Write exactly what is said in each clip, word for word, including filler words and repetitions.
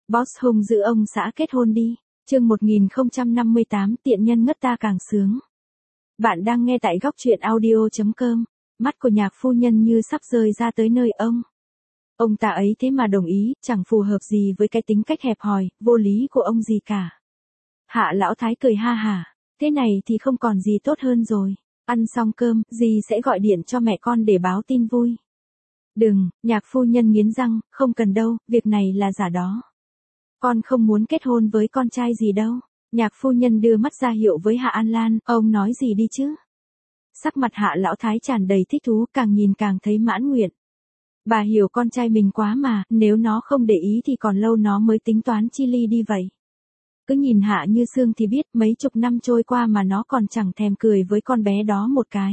Boss hung giữ ông xã kết hôn đi. Chương một nghìn không trăm năm mươi tám tiện nhân ngất ta càng sướng. Bạn đang nghe tại góc truyện audio chấm com. Mắt của nhạc phu nhân như sắp rơi ra tới nơi ông. Ông ta ấy thế mà đồng ý, chẳng phù hợp gì với cái tính cách hẹp hòi, vô lý của ông gì cả. Hạ lão thái cười ha hả. Thế này thì không còn gì tốt hơn rồi. Ăn xong cơm, dì sẽ gọi điện cho mẹ con để báo tin vui. Đừng, nhạc phu nhân nghiến răng, không cần đâu, việc này là giả đó. Con không muốn kết hôn với con trai gì đâu. Nhạc phu nhân đưa mắt ra hiệu với Hạ An Lan, ông nói gì đi chứ. Sắc mặt Hạ lão thái tràn đầy thích thú, càng nhìn càng thấy mãn nguyện. Bà hiểu con trai mình quá mà, nếu nó không để ý thì còn lâu nó mới tính toán chi ly đi vậy. Cứ nhìn Hạ Như Sương thì biết mấy chục năm trôi qua mà nó còn chẳng thèm cười với con bé đó một cái.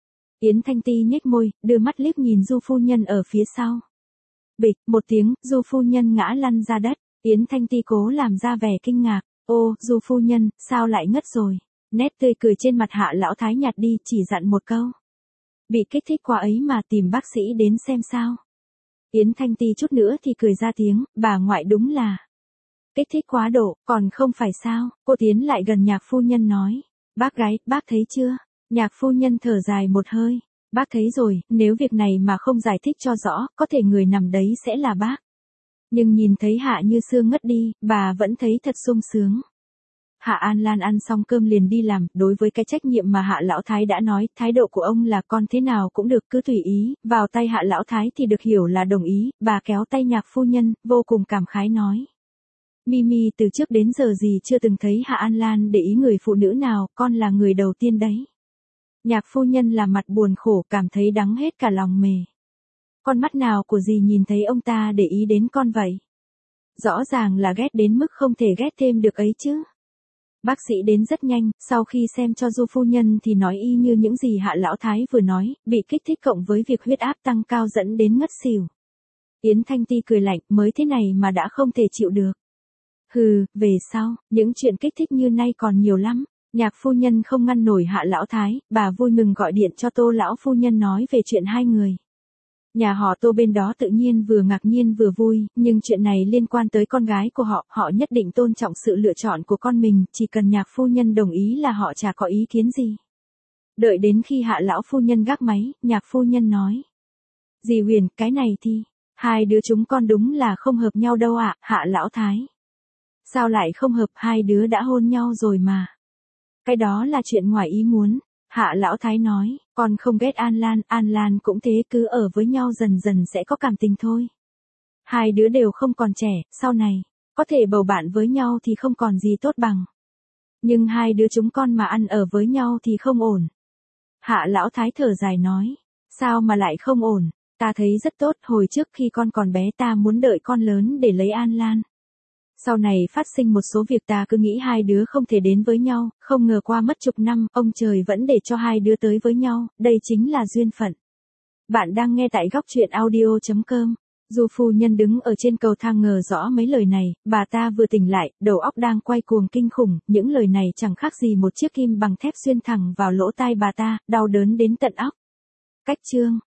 Yến Thanh Ti nhếch môi, đưa mắt liếc nhìn Du phu nhân ở phía sau. Bịch, một tiếng, Du phu nhân ngã lăn ra đất. Yến Thanh Ti cố làm ra vẻ kinh ngạc. Ô, Du phu nhân, sao lại ngất rồi? Nét tươi cười trên mặt Hạ lão thái nhạt đi, chỉ dặn một câu. Bị kích thích quá ấy mà, tìm bác sĩ đến xem sao. Yến Thanh Ti chút nữa thì cười ra tiếng, bà ngoại đúng là kích thích quá độ, còn không phải sao? Cô tiến lại gần nhạc phu nhân nói. Bác gái, bác thấy chưa? Nhạc phu nhân thở dài một hơi. Bác thấy rồi, nếu việc này mà không giải thích cho rõ, có thể người nằm đấy sẽ là bác. Nhưng nhìn thấy Hạ Như Sương ngất đi, bà vẫn thấy thật sung sướng. Hạ An Lan ăn xong cơm liền đi làm, đối với cái trách nhiệm mà Hạ lão thái đã nói, thái độ của ông là con thế nào cũng được, cứ tùy ý, vào tay Hạ lão thái thì được hiểu là đồng ý, bà kéo tay nhạc phu nhân, vô cùng cảm khái nói. Mimi từ trước đến giờ gì chưa từng thấy Hạ An Lan để ý người phụ nữ nào, con là người đầu tiên đấy. Nhạc phu nhân là mặt buồn khổ, cảm thấy đắng hết cả lòng mề. Con mắt nào của dì nhìn thấy ông ta để ý đến con vậy? Rõ ràng là ghét đến mức không thể ghét thêm được ấy chứ. Bác sĩ đến rất nhanh, sau khi xem cho Du phu nhân thì nói y như những gì Hạ lão thái vừa nói, bị kích thích cộng với việc huyết áp tăng cao dẫn đến ngất xỉu. Yến Thanh Ti cười lạnh, mới thế này mà đã không thể chịu được. Hừ, về sau, những chuyện kích thích như nay còn nhiều lắm. Nhạc phu nhân không ngăn nổi Hạ lão thái, bà vui mừng gọi điện cho Tô lão phu nhân nói về chuyện hai người. Nhà họ Tô bên đó tự nhiên vừa ngạc nhiên vừa vui, nhưng chuyện này liên quan tới con gái của họ, họ nhất định tôn trọng sự lựa chọn của con mình, chỉ cần nhạc phu nhân đồng ý là họ chả có ý kiến gì. Đợi đến khi Hạ lão phu nhân gác máy, nhạc phu nhân nói. Dì Huyền, cái này thì, hai đứa chúng con đúng là không hợp nhau đâu ạ, Hạ lão thái. Sao lại không hợp, hai đứa đã hôn nhau rồi mà. Cái đó là chuyện ngoài ý muốn. Hạ lão thái nói, con không ghét An Lan, An Lan cũng thế, cứ ở với nhau dần dần sẽ có cảm tình thôi. Hai đứa đều không còn trẻ, sau này, có thể bầu bạn với nhau thì không còn gì tốt bằng. Nhưng hai đứa chúng con mà ăn ở với nhau thì không ổn. Hạ lão thái thở dài nói, sao mà lại không ổn, ta thấy rất tốt, hồi trước khi con còn bé ta muốn đợi con lớn để lấy An Lan. Sau này phát sinh một số việc ta cứ nghĩ hai đứa không thể đến với nhau, không ngờ qua mất chục năm, ông trời vẫn để cho hai đứa tới với nhau, đây chính là duyên phận. Bạn đang nghe tại góc truyện audio chấm com. Du phu nhân đứng ở trên cầu thang ngờ rõ mấy lời này, bà ta vừa tỉnh lại, đầu óc đang quay cuồng kinh khủng, những lời này chẳng khác gì một chiếc kim bằng thép xuyên thẳng vào lỗ tai bà ta, đau đớn đến tận óc. Cách chương